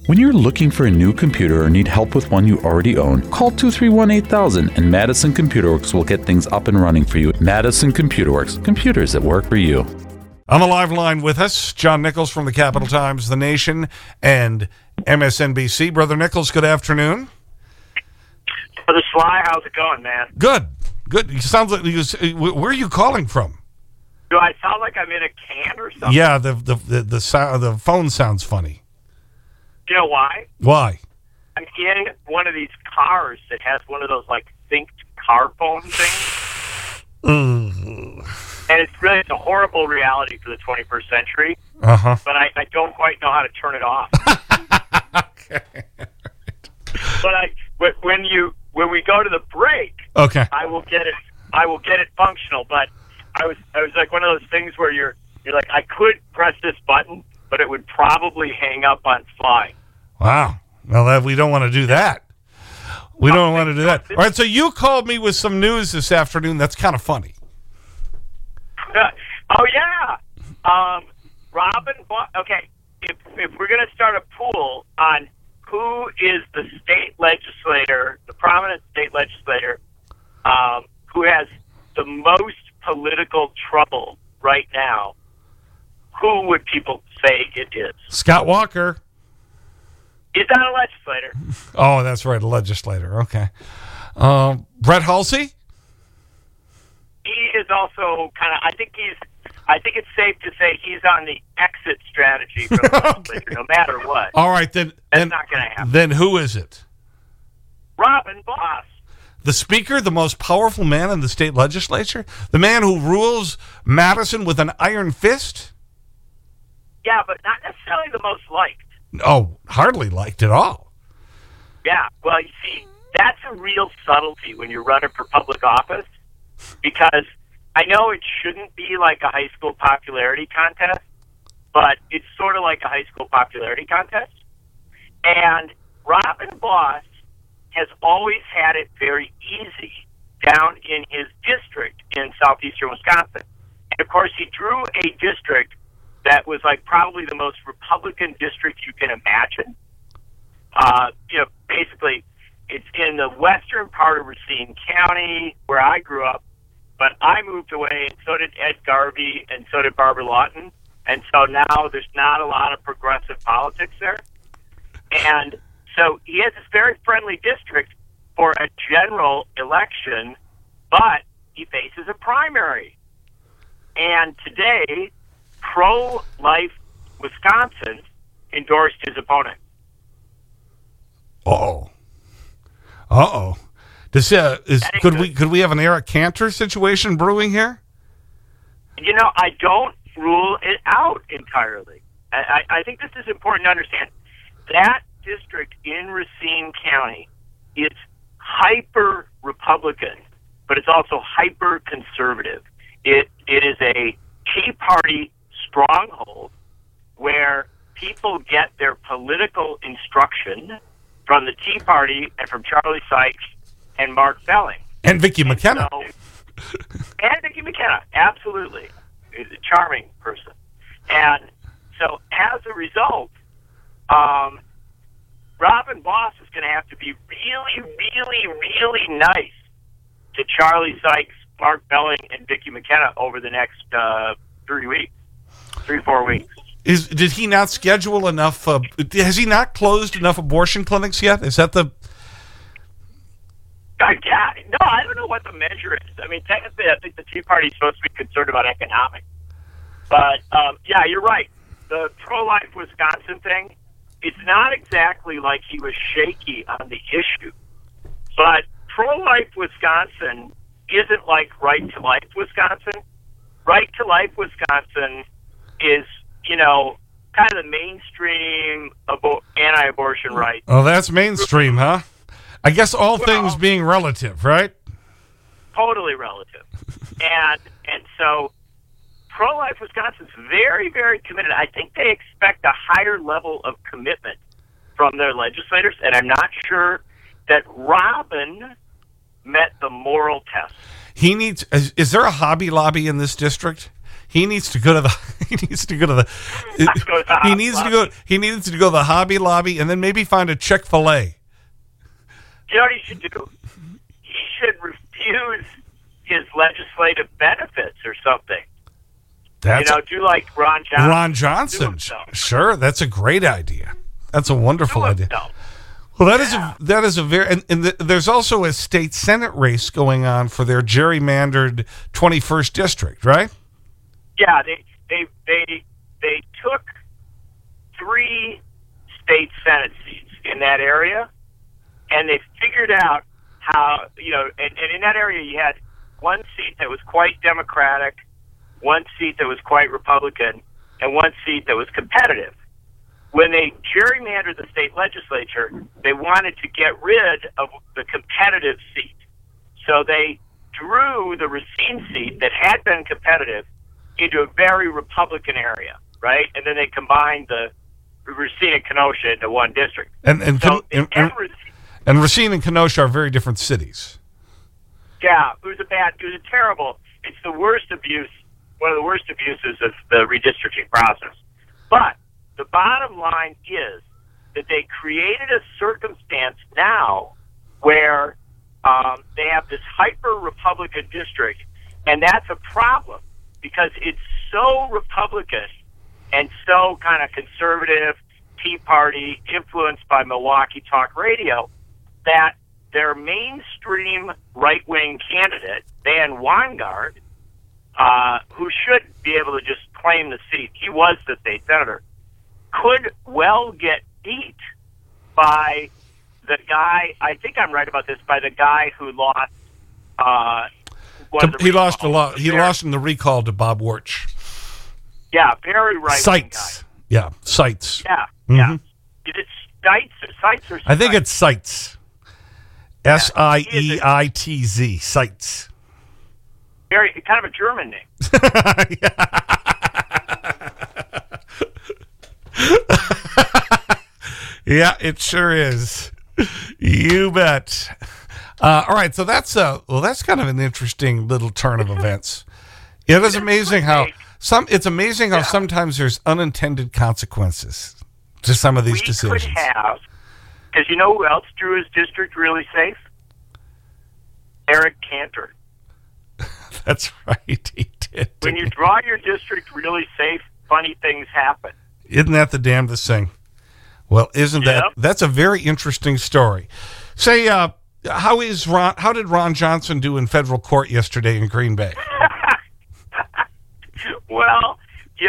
When you're looking for a new computer or need help with one you already own, call 231-8000 and Madison Computer Works will get things up and running for you. Madison Computer Works, computers that work for you. On the live line with us, John Nichols from the Capital Times, The Nation, and MSNBC. Brother Nichols, good afternoon. Brother Sly, how's it going, man? Good. Good. You sounds like where are you calling from? Do I sound like I'm in a can or something? Yeah, the phone sounds funny. Do you know why? Why? I'm in one of these cars that has one of those, like, synced car phone things. And it's a horrible reality for the 21st century. Uh-huh. But I don't quite know how to turn it off. Okay. But when we go to the break, okay, I will get it functional. But I was like one of those things where you're like, I could press this button, but it would probably hang up on Sly. Wow. Well, we don't want to do that. We don't want to do that. All right, so you called me with some news this afternoon that's kind of funny. Oh, yeah. Robin, okay, if we're going to start a pool on who is the state legislator, the prominent state legislator, who has the most political trouble right now, who would people say it is? Scott Walker. He's not a legislator. Oh, that's right, a legislator. Okay. Brett Hulsey? He is also kind of, I think it's safe to say he's on the exit strategy for the legislature, no matter what. All right, then. That's not going to happen. Then who is it? Robin Boss. The Speaker, the most powerful man in the state legislature? The man who rules Madison with an iron fist? Yeah, but not necessarily the most liked. Oh, hardly liked at all. Yeah, well, you see, that's a real subtlety when you're running for public office, because I know it shouldn't be like a high school popularity contest, but it's sort of like a high school popularity contest. And Robin Boss has always had it very easy down in his district in southeastern Wisconsin. And, of course, he drew a district that was like probably the most Republican district you can imagine. Basically, it's in the western part of Racine County where I grew up, but I moved away, and so did Ed Garvey, and so did Barbara Lawton. And so now there's not a lot of progressive politics there. And so he has this very friendly district for a general election, but he faces a primary. And today, Pro-Life Wisconsin endorsed his opponent. Uh-oh. Uh-oh. Could we have an Eric Cantor situation brewing here? You know, I don't rule it out entirely. I think this is important to understand. That district in Racine County is hyper-Republican, but it's also hyper-conservative. It is a Tea Party stronghold where people get their political instruction from the Tea Party and from Charlie Sykes and Mark Belling. And Vicki McKenna. And Vicki McKenna, absolutely. He's a charming person. And so as a result, Robin Boss is going to have to be really, really, really nice to Charlie Sykes, Mark Belling, and Vicki McKenna over the next 3 weeks. 3-4 weeks. Did he not schedule enough? Has he not closed enough abortion clinics yet? Is that the? Yeah, no, I don't know what the measure is. I mean, technically, I think the Tea Party is supposed to be concerned about economics. But yeah, you're right. The pro-life Wisconsin thing. It's not exactly like he was shaky on the issue, but pro-life Wisconsin isn't like Right to Life Wisconsin. Right to Life Wisconsin is, kind of the mainstream anti-abortion right. Oh, that's mainstream, huh? I guess all things being relative, right? Totally relative. and so pro-life Wisconsin's very, very committed. I think they expect a higher level of commitment from their legislators, and I'm not sure that Robin met the moral test. Is there a Hobby Lobby in this district? he needs to go to the he needs to go to the he needs to go to the Hobby Lobby and then maybe find a Chick-fil-A. You know what he should do? He should refuse his legislative benefits or something. Do like Ron Johnson. Ron Johnson. Sure, that's a great idea. That's a wonderful idea. Well, that is a very and there's also a state Senate race going on for their gerrymandered 21st district, right? Yeah, they took 3 state Senate seats in that area, and they figured out how and in that area you had 1 seat that was quite Democratic, 1 seat that was quite Republican, and 1 seat that was competitive. When they gerrymandered the state legislature, they wanted to get rid of the competitive seat. So they drew the Racine seat that had been competitive into a very Republican area, right? And then they combined the Racine and Kenosha into one district. And Racine and Kenosha are very different cities. Yeah, it was a terrible, it's the worst abuse, one of the worst abuses of the redistricting process. But the bottom line is that they created a circumstance now where they have this hyper-Republican district, and that's a problem because it's so Republican and so kind of conservative, Tea Party, influenced by Milwaukee Talk Radio, that their mainstream right-wing candidate, Dan Weingart, who should be able to just claim the seat, he was the state senator, could well get beat by the guy, I think I'm right about this, by the guy who lost... he lost a lot. He lost in the recall to Bob Wirtz. Yeah, very right-wing guy. Yeah, Seitz. Yeah, yeah. Is it Seitz or Seitz? I think it's Seitz. S-I-E-I-T-Z. Seitz. Very, kind of a German name. Yeah, it sure is. You bet. All right, so that's kind of an interesting little turn of events. It is amazing how sometimes there's unintended consequences to some of these decisions. We could have, because you know who else drew his district really safe? Eric Cantor. That's right, he did. When you draw your district really safe, funny things happen. Isn't that the damnedest thing? Well, that's a very interesting story. Say, how did Ron Johnson do in federal court yesterday in Green Bay? Well,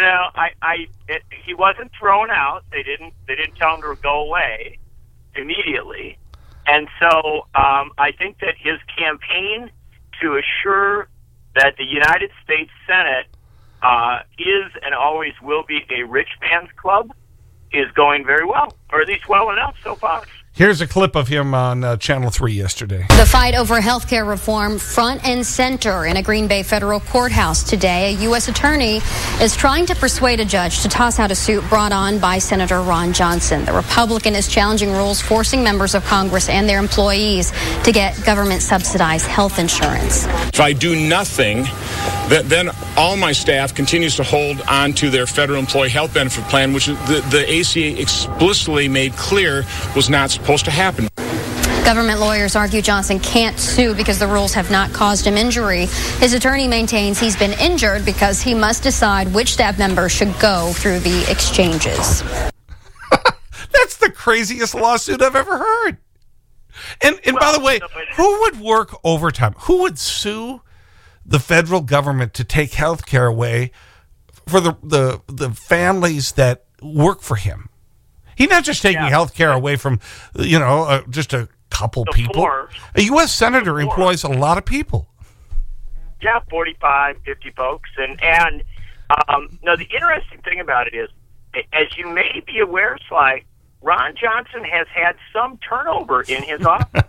he wasn't thrown out. They didn't tell him to go away immediately. And so I think that his campaign to assure that the United States Senate is and always will be a rich man's club is going very well, or at least well enough so far. Here's a clip of him on Channel 3 yesterday. The fight over health care reform front and center in a Green Bay federal courthouse today. A U.S. attorney is trying to persuade a judge to toss out a suit brought on by Senator Ron Johnson. The Republican is challenging rules forcing members of Congress and their employees to get government-subsidized health insurance. If I do nothing, then all my staff continues to hold on to their federal employee health benefit plan, which the ACA explicitly made clear was not supposed to happen. Government lawyers argue Johnson can't sue because the rules have not caused him injury. His attorney maintains he's been injured because he must decide which staff members should go through the exchanges. That's the craziest lawsuit I've ever heard. And by the way, who would work overtime? Who would sue the federal government to take health care away for the families that work for him? He's not just taking health care away from, just a couple people. A U.S. senator employs a lot of people. Yeah, 45, 50 folks. And the interesting thing about it is, as you may be aware, Sly, Ron Johnson has had some turnover in his office.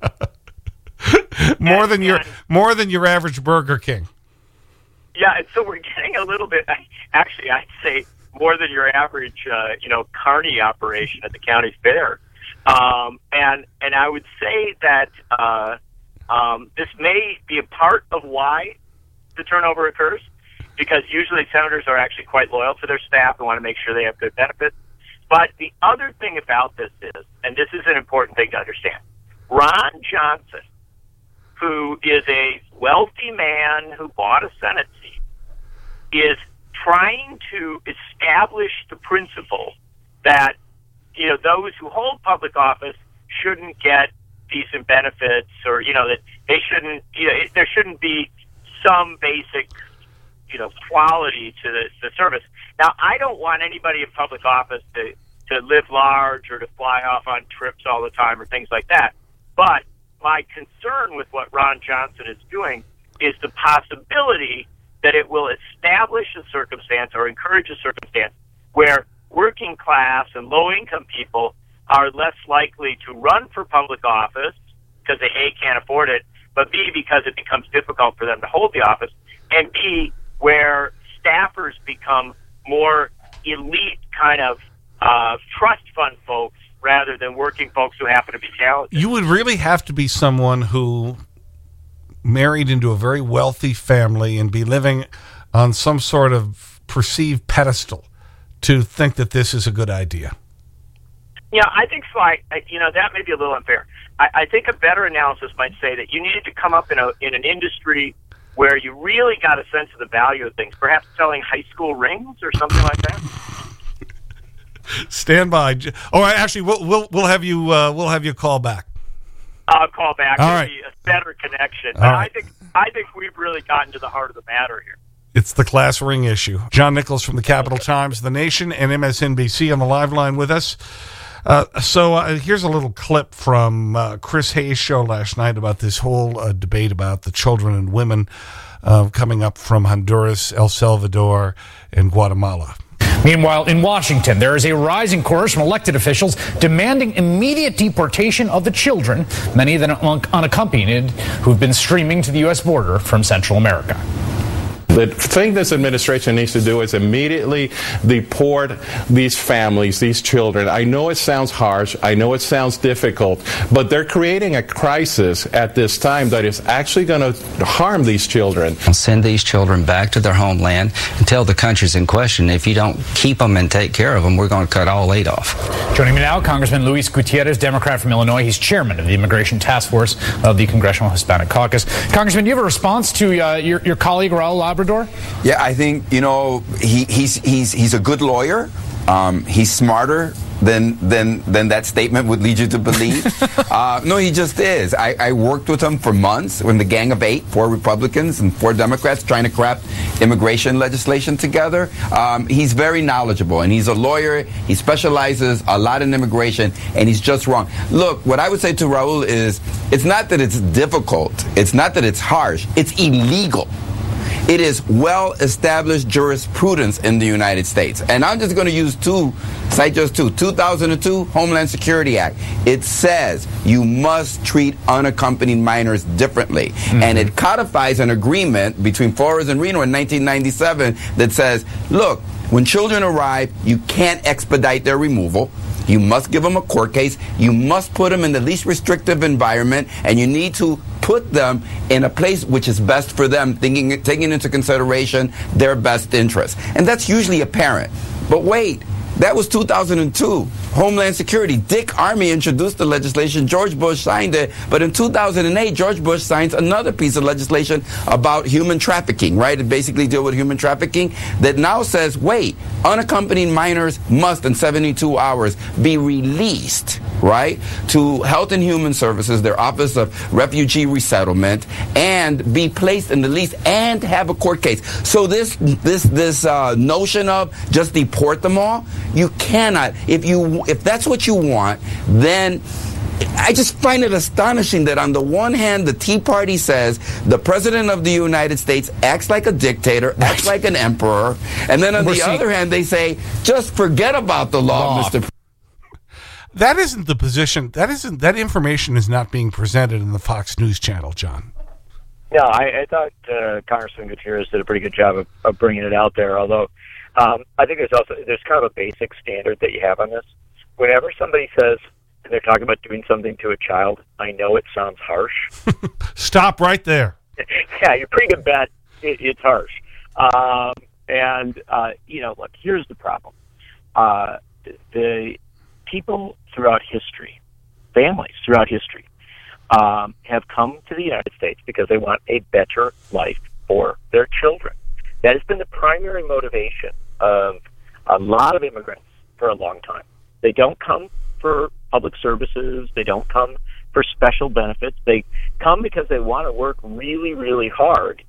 more than your average Burger King. Yeah, and so we're getting a little bit. Actually, I'd say more than your average, carny operation at the county fair. And I would say that this may be a part of why the turnover occurs. because usually senators are actually quite loyal to their staff and want to make sure they have good benefits. But the other thing about this is, and this is an important thing to understand, Ron Johnson, who is a wealthy man who bought a Senate seat, is trying to establish the principle that, you know, those who hold public office shouldn't get decent benefits, or, you know, that they shouldn't, you know, there shouldn't be some basic, you know, quality to the service. Now, I don't want anybody in public office to live large or to fly off on trips all the time or things like that. But my concern with what Ron Johnson is doing is the possibility that it will establish a circumstance or encourage a circumstance where working class and low-income people are less likely to run for public office because they, A, can't afford it, but B, because it becomes difficult for them to hold the office, and B, where staffers become more elite kind of trust fund folks rather than working folks who happen to be talented. You would really have to be someone who married into a very wealthy family and be living on some sort of perceived pedestal to think that this is a good idea. Yeah, I think so. You know, that may be a little unfair. I think a better analysis might say that you needed to come up in an industry where you really got a sense of the value of things, perhaps selling high school rings or something like that. Stand by. Oh, actually, we'll have you call back. I'll call back. All It'll right. be a better connection. All right. I think we've really gotten to the heart of the matter here. It's the class ring issue. John Nichols from the Capital Times, The Nation, and MSNBC on the live line with us. So here's a little clip from Chris Hayes' show last night about this whole debate about the children and women coming up from Honduras, El Salvador, and Guatemala. Meanwhile, in Washington, there is a rising chorus from elected officials demanding immediate deportation of the children, many of them unaccompanied, who've been streaming to the U.S. border from Central America. The thing this administration needs to do is immediately deport these families, these children. I know it sounds harsh. I know it sounds difficult. But they're creating a crisis at this time that is actually going to harm these children. Send these children back to their homeland and tell the countries in question, if you don't keep them and take care of them, we're going to cut all aid off. Joining me now, Congressman Luis Gutierrez, Democrat from Illinois. He's chairman of the Immigration Task Force of the Congressional Hispanic Caucus. Congressman, do you have a response to your colleague, Raul Labrador? Yeah, I think, you know, he's a good lawyer. He's smarter than that statement would lead you to believe. No, he just is. I worked with him for months in the Gang of Eight, 4 Republicans and 4 Democrats trying to craft immigration legislation together. He's very knowledgeable, and he's a lawyer. He specializes a lot in immigration, and he's just wrong. Look, what I would say to Raul is, it's not that it's difficult. It's not that it's harsh. It's illegal. It is well-established jurisprudence in the United States. And I'm just going to cite just two. 2002 Homeland Security Act. It says you must treat unaccompanied minors differently. Mm-hmm. And it codifies an agreement between Flores and Reno in 1997 that says, look, when children arrive, you can't expedite their removal. You must give them a court case. You must put them in the least restrictive environment, and you need to put them in a place which is best for them, taking into consideration their best interests. And that's usually a parent. But wait, that was 2002. Homeland Security. Dick Armey introduced the legislation. George Bush signed it. But in 2008, George Bush signs another piece of legislation about human trafficking, right? It basically deals with human trafficking that now says, wait, unaccompanied minors must in 72 hours be released, right, to Health and Human Services, their Office of Refugee Resettlement, and be placed in the lease and have a court case. So this notion of just deport them all, you cannot. If that's what you want, then I just find it astonishing that on the one hand, the Tea Party says the President of the United States acts like a dictator, acts like an emperor, and then on the other hand, they say, just forget about the law, Mr. That isn't the position. That information is not being presented in the Fox News channel, John. No, I thought Congressman Gutierrez did a pretty good job of bringing it out there, although I think there's kind of a basic standard that you have on this. Whenever somebody says, and they're talking about doing something to a child, I know it sounds harsh. Stop right there. Yeah, you're pretty good bet it's harsh. Look, here's the problem. The people throughout history, families throughout history, have come to the United States because they want a better life for their children. That has been the primary motivation of a lot of immigrants for a long time. They don't come for public services. They don't come for special benefits. They come because they want to work really, really hard,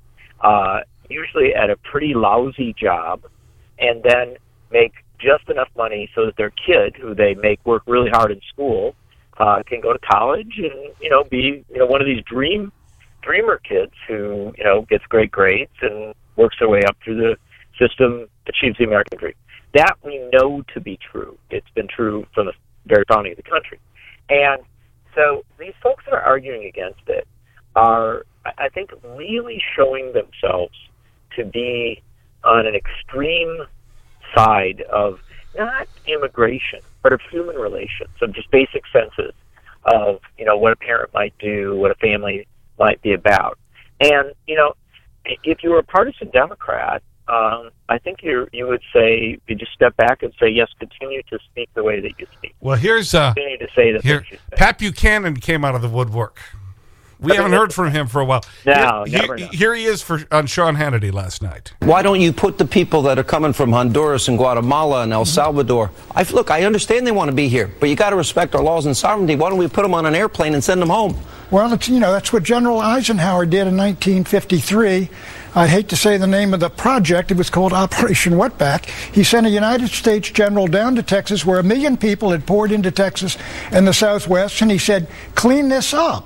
usually at a pretty lousy job, and then make just enough money so that their kid, who they make work really hard in school, can go to college and be one of these dreamer kids who gets great grades and works their way up through the system, achieves the American dream. That we know to be true. It's been true from the very founding of the country. And so these folks that are arguing against it are, I think, really showing themselves to be on an extreme side of not immigration, but of human relations, of just basic senses of, what a parent might do, what a family might be about. And, if you were a partisan Democrat, I think you would say, you just step back and say, yes, continue to speak the way that you speak. Well, here's continue to say the things you say. Pat Buchanan came out of the woodwork. We haven't heard from him for a while. No, here he is on Sean Hannity last night. Why don't you put the people that are coming from Honduras and Guatemala and El Salvador? I understand they want to be here, but you got to respect our laws and sovereignty. Why don't we put them on an airplane and send them home? Well, that's what General Eisenhower did in 1953. I hate to say the name of the project. It was called Operation Wetback. He sent a United States general down to Texas where 1 million people had poured into Texas and the Southwest, and he said, clean this up.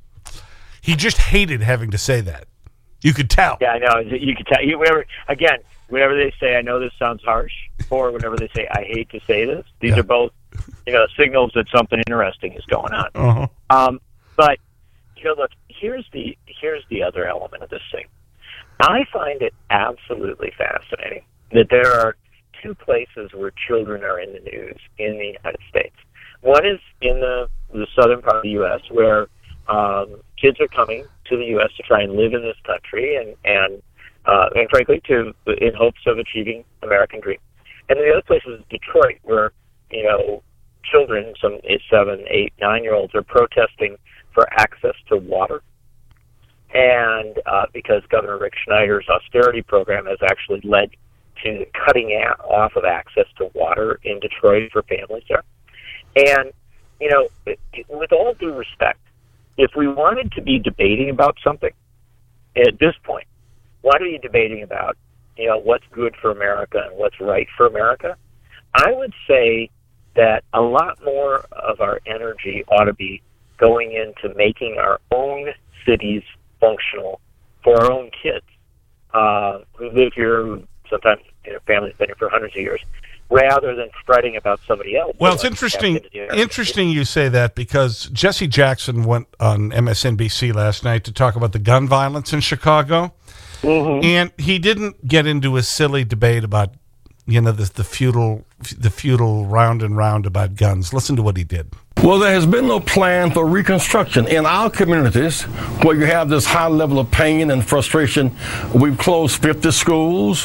He just hated having to say that. You could tell. Yeah, I know. You could tell. Whenever they say, I know this sounds harsh, or whenever they say, I hate to say this, these are both signals that something interesting is going on. Uh-huh. But, look, here's the other element of this thing. I find it absolutely fascinating that there are two places where children are in the news in the United States. One is in the southern part of the U.S., where kids are coming to the U.S. to try and live in this country and frankly, in hopes of achieving American dream. And then the other place is Detroit, where, children, some 7, 8, 9-year-olds are protesting for access to water. And because Governor Rick Schneider's austerity program has actually led to the cutting off of access to water in Detroit for families there. And, with all due respect, if we wanted to be debating about something at this point, what are you debating about, what's good for America and what's right for America? I would say that a lot more of our energy ought to be going into making our own cities functional for our own kids who live here, who sometimes families have been here for hundreds of years, rather than fretting about somebody else. Well, it's interesting you say that, because Jesse Jackson went on MSNBC last night to talk about the gun violence in Chicago. Mm-hmm. And he didn't get into a silly debate about, the feudal round and round about guns. Listen to what he did. Well, there has been no plan for reconstruction. In our communities, where you have this high level of pain and frustration, we've closed 50 schools,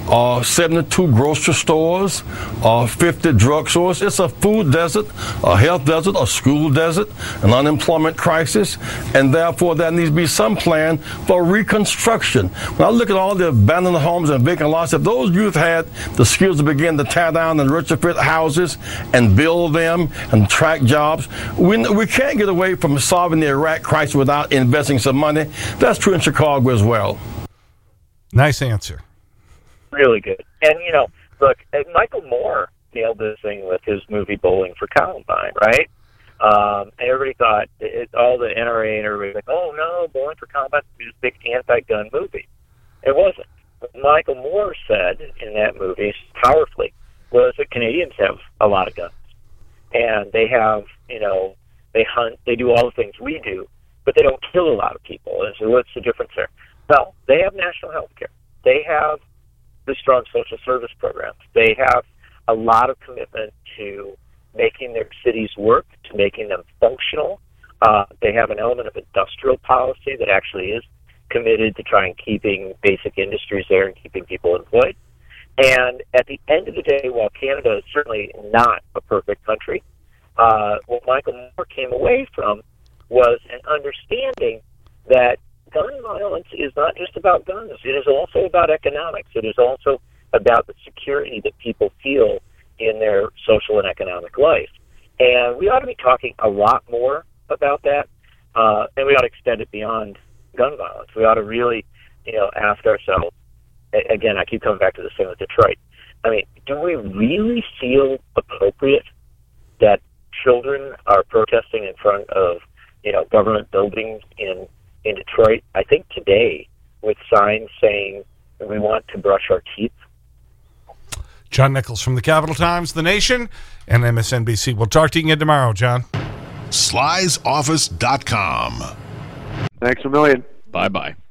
72 grocery stores, 50 drug stores. It's a food desert, a health desert, a school desert, an unemployment crisis, and therefore there needs to be some plan for reconstruction. When I look at all the abandoned homes and vacant lots, if those youth had the skills to begin to tear down and retrofit houses and build them and track jobs, we can't get away from solving the Iraq crisis without investing some money. That's true in Chicago as well. Nice answer. Really good. And, look, Michael Moore nailed this thing with his movie Bowling for Columbine, right? And everybody thought, all the NRA and everybody was like, oh, no, Bowling for Columbine is this big anti-gun movie. It wasn't. What Michael Moore said in that movie, powerfully, was that Canadians have a lot of guns. And they have, they hunt, they do all the things we do, but they don't kill a lot of people. And so what's the difference there? Well, they have national health care. They have the strong social service programs. They have a lot of commitment to making their cities work, to making them functional. They have an element of industrial policy that actually is committed to try and keeping basic industries there and keeping people employed. And at the end of the day, while Canada is certainly not a perfect country, what Michael Moore came away from was an understanding that gun violence is not just about guns. It is also about economics. It is also about the security that people feel in their social and economic life. And we ought to be talking a lot more about that, and we ought to extend it beyond gun violence. We ought to really, ask ourselves, again, I keep coming back to this thing with Detroit. I mean, do we really feel appropriate that children are protesting in front of, government buildings in Detroit? I think today, with signs saying we want to brush our teeth. John Nichols from the Capital Times, The Nation, and MSNBC. We'll talk to you again tomorrow, John. Sly'sOffice.com. Thanks a million. Bye-bye.